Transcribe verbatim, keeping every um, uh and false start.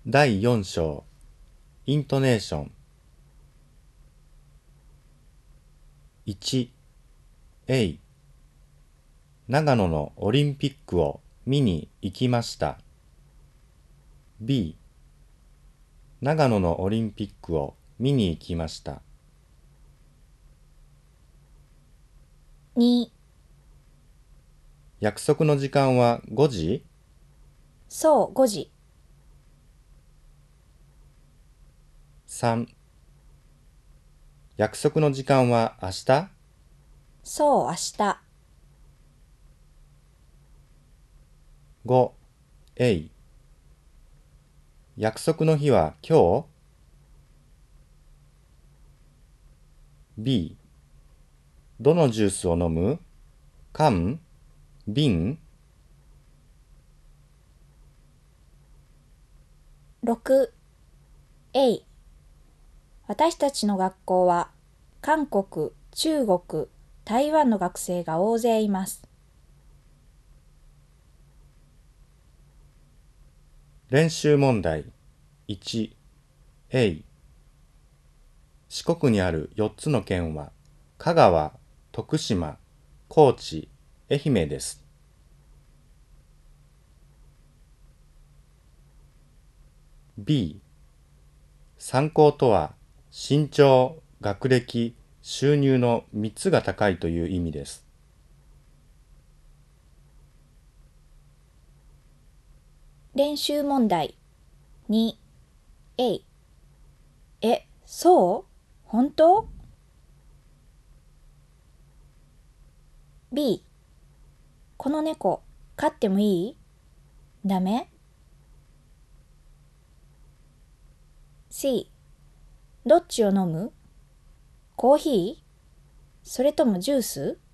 だいよん章イントネーション いち. えい長野のオリンピックを見に行きました。 B 長野のオリンピックを見に行きました。 に、 約束の時間はごじ？ そう、ごじ。 さん約束の時間は明日？ そう、明日。 ご. えい約束の日は今日？ B どのジュースを飲む？缶？瓶？ ろく、えい私たちの学校は韓国、中国、台湾の学生が大勢います。 練習問題 いち. えい四国にあるよっつの県は香川、徳島、高知、愛媛です。B 参考とは身長、学歴、収入のみっつが高いという意味です。 練習問題に、えいえ、そう本当？ B この猫、飼ってもいい？ダメ？ C どっちを飲む？コーヒーそれともジュース？